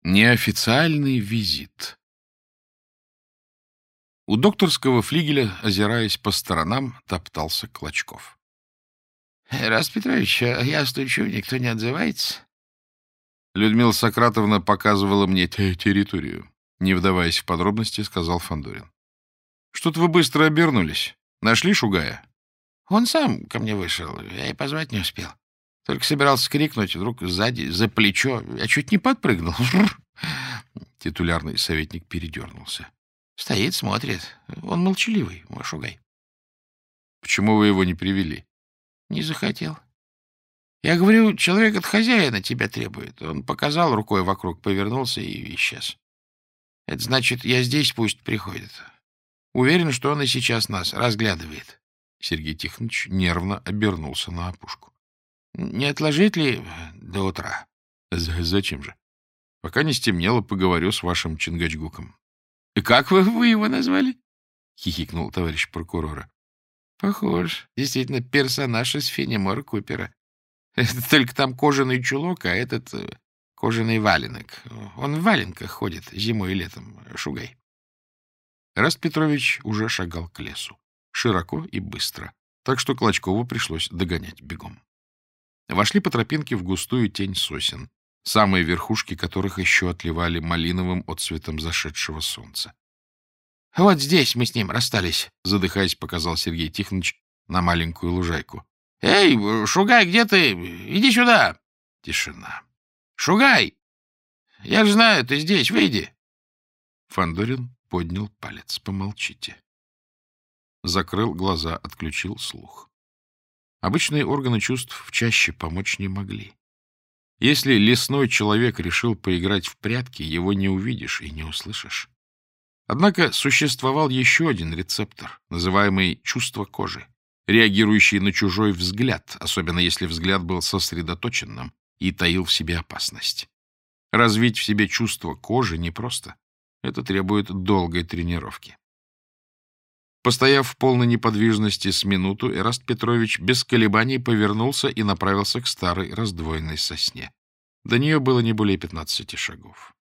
Неофициальный визит. У докторского флигеля, озираясь по сторонам, топтался Клочков. — Раст Петрович, я стучу, никто не отзывается? Людмила Сократовна показывала мне территорию. Не вдаваясь в подробности, сказал Фандорин. — Что-то вы быстро обернулись. Нашли Шугая? — Он сам ко мне вышел, я и позвать не успел. Только собирался крикнуть, вдруг сзади, за плечо. Я чуть не подпрыгнул. Титулярный советник передернулся. Стоит, смотрит. Он молчаливый, мой Шугай. Почему вы его не привели? Не захотел. Я говорю, человек от хозяина тебя требует. Он показал рукой вокруг, повернулся и исчез. Это значит, я здесь, пусть приходит. Уверен, что он и сейчас нас разглядывает. Сергей Тихонович нервно обернулся на опушку. Не отложить ли до утра? Зачем же? Пока не стемнело, поговорю с вашим Чингачгуком. — И как вы его назвали? — хихикнул товарищ прокурора. — Похож. Действительно, персонаж из Фенемора Купера. Только там кожаный чулок, а этот кожаный валенок. Он в валенках ходит зимой и летом, Шугай. Раст Петрович уже шагал к лесу. Широко и быстро. Так что Клочкову пришлось догонять бегом. Вошли по тропинке в густую тень сосен, самые верхушки которых еще отливали малиновым отцветом зашедшего солнца. — Вот здесь мы с ним расстались, — задыхаясь, показал Сергей Тихонович на маленькую лужайку. — Эй, Шугай, где ты? Иди сюда! Тишина. — Шугай! Я же знаю, ты здесь, выйди! Фандорин поднял палец. Помолчите. Закрыл глаза, отключил слух. Обычные органы чувств в чаще помочь не могли. Если лесной человек решил поиграть в прятки, его не увидишь и не услышишь. Однако существовал еще один рецептор, называемый чувство кожи, реагирующий на чужой взгляд, особенно если взгляд был сосредоточенным и таил в себе опасность. Развить в себе чувство кожи непросто. Это требует долгой тренировки. Постояв в полной неподвижности с минуту, Эраст Петрович без колебаний повернулся и направился к старой раздвоенной сосне. До нее было не более 15 шагов.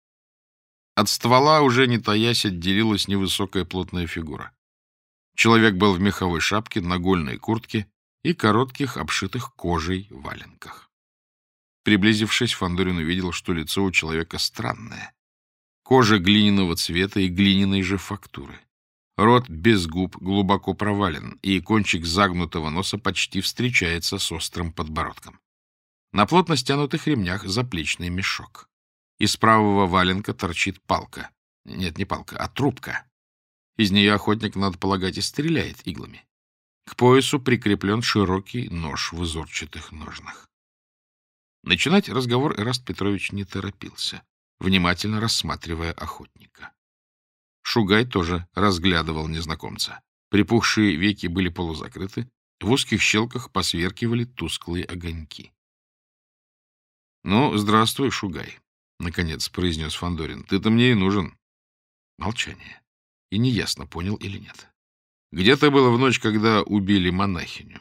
От ствола, уже не таясь, отделилась невысокая плотная фигура. Человек был в меховой шапке, нагольной куртке и коротких, обшитых кожей валенках. Приблизившись, Фандорин увидел, что лицо у человека странное. Кожа глиняного цвета и глиняной же фактуры. Рот без губ глубоко провален, и кончик загнутого носа почти встречается с острым подбородком. На плотно стянутых ремнях заплечный мешок. Из правого валенка торчит палка. Нет, не палка, а трубка. Из нее охотник, надо полагать, и стреляет иглами. К поясу прикреплен широкий нож в узорчатых ножнах. Начинать разговор Эраст Петрович не торопился, внимательно рассматривая охотника. Шугай тоже разглядывал незнакомца. Припухшие веки были полузакрыты, в узких щелках посверкивали тусклые огоньки. — Ну, здравствуй, Шугай, — наконец произнес Фандорин. — Ты-то мне и нужен. Молчание. И неясно, понял или нет. — Где ты было в ночь, когда убили монахиню?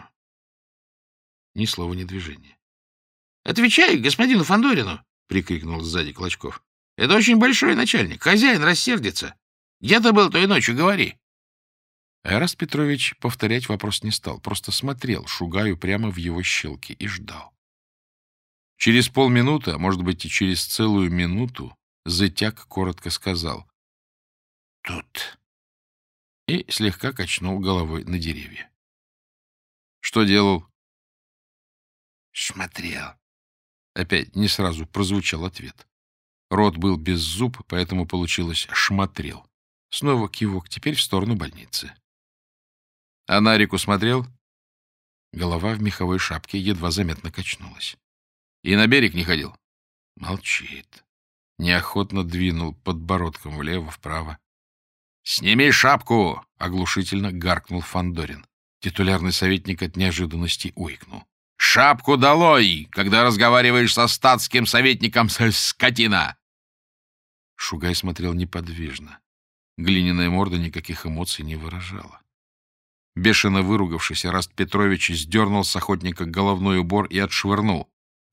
Ни слова, ни движения. — Отвечай господину Фандорину! — прикрикнул сзади Клочков. — Это очень большой начальник. Хозяин рассердится. Где ты был той ночью, говори. Эраст Петрович повторять вопрос не стал, просто смотрел Шугаю прямо в его щелки и ждал. Через полминуты, а может быть и через целую минуту, Зытяк коротко сказал «Тут» и слегка качнул головой на деревья. Что делал? Смотрел. Опять не сразу прозвучал ответ. Рот был без зуб, поэтому получилось «шмотрел». Снова кивок, теперь в сторону больницы. — А на реку смотрел? Голова в меховой шапке едва заметно качнулась. — И на берег не ходил? Молчит. Неохотно двинул подбородком влево-вправо. — Сними шапку! — оглушительно гаркнул Фандорин. Титулярный советник от неожиданности уикнул. — Шапку долой, когда разговариваешь со статским советником, скотина! Шугай смотрел неподвижно. Глиняная морда никаких эмоций не выражала. Бешено выругавшись, Эраст Петрович сдернул с охотника головной убор и отшвырнул.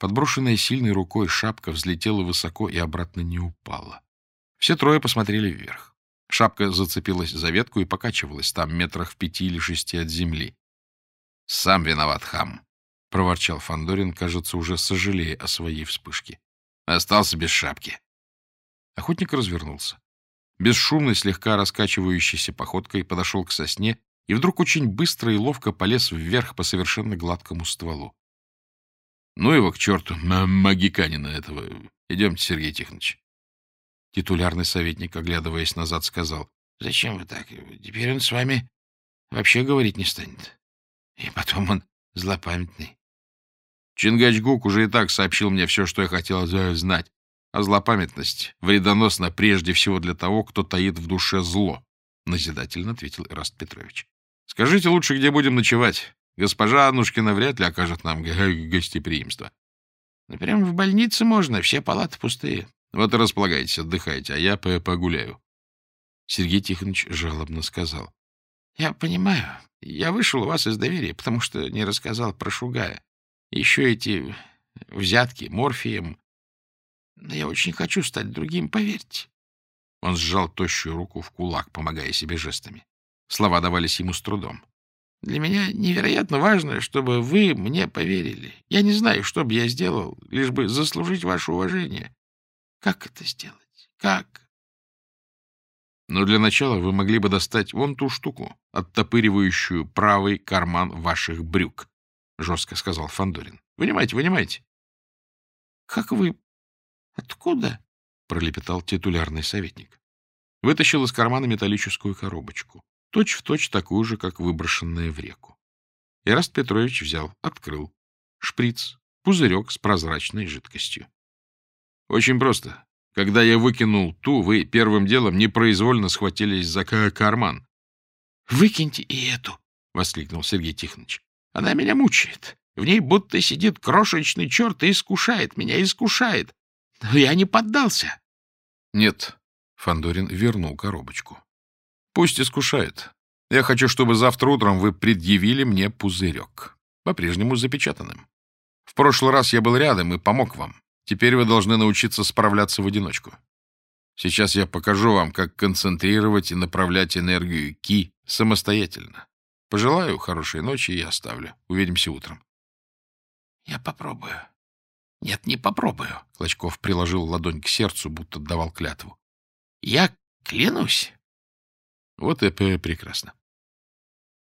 Подброшенная сильной рукой шапка взлетела высоко и обратно не упала. Все трое посмотрели вверх. Шапка зацепилась за ветку и покачивалась там метрах в 5 или 6 от земли. — Сам виноват, хам! — проворчал Фандорин, кажется, уже сожалея о своей вспышке. — Остался без шапки. Охотник развернулся. Бесшумной, слегка раскачивающейся походкой подошел к сосне и вдруг очень быстро и ловко полез вверх по совершенно гладкому стволу. — Ну его к черту, магиканина этого. Идемте, Сергей Тихонович. Титулярный советник, оглядываясь назад, сказал: — Зачем вы так? Теперь он с вами вообще говорить не станет. И потом он злопамятный. Чингачгук уже и так сообщил мне все, что я хотел знать. А злопамятность вредоносна прежде всего для того, кто таит в душе зло, — назидательно ответил Эраст Петрович. — Скажите лучше, где будем ночевать. Госпожа Аннушкина вряд ли окажет нам гостеприимство. — Да прямо в больнице можно, все палаты пустые. Вот и располагайтесь, отдыхайте, а я погуляю. Сергей Тихонович жалобно сказал: — Я понимаю, я вышел у вас из доверия, потому что не рассказал про Шугая. Еще эти взятки морфием. Но я очень хочу стать другим, поверьте. Он сжал тощую руку в кулак, помогая себе жестами. Слова давались ему с трудом. Для меня невероятно важно, чтобы вы мне поверили. Я не знаю, что бы я сделал, лишь бы заслужить ваше уважение. Как это сделать? Как? Но для начала вы могли бы достать вон ту штуку, оттопыривающую правый карман ваших брюк, — жестко сказал Фандорин. — Вынимайте, вынимайте. — Как вы... Откуда? — пролепетал титулярный советник. Вытащил из кармана металлическую коробочку, точь-в-точь такую же, как выброшенная в реку. Эраст Петрович взял, открыл. Шприц, пузырек с прозрачной жидкостью. — Очень просто. Когда я выкинул ту, вы первым делом непроизвольно схватились за карман. — Выкиньте и эту! — воскликнул Сергей Тихонович. — Она меня мучает. В ней будто сидит крошечный черт и искушает меня, искушает. Но я не поддался. — Нет. Фандорин вернул коробочку. — Пусть искушает. Я хочу, чтобы завтра утром вы предъявили мне пузырек, по-прежнему запечатанным. В прошлый раз я был рядом и помог вам. Теперь вы должны научиться справляться в одиночку. Сейчас я покажу вам, как концентрировать и направлять энергию Ки самостоятельно. Пожелаю хорошей ночи и оставлю. Увидимся утром. — Я попробую. — Нет, не попробую. Клочков приложил ладонь к сердцу, будто давал клятву. — Я клянусь. — Вот и прекрасно.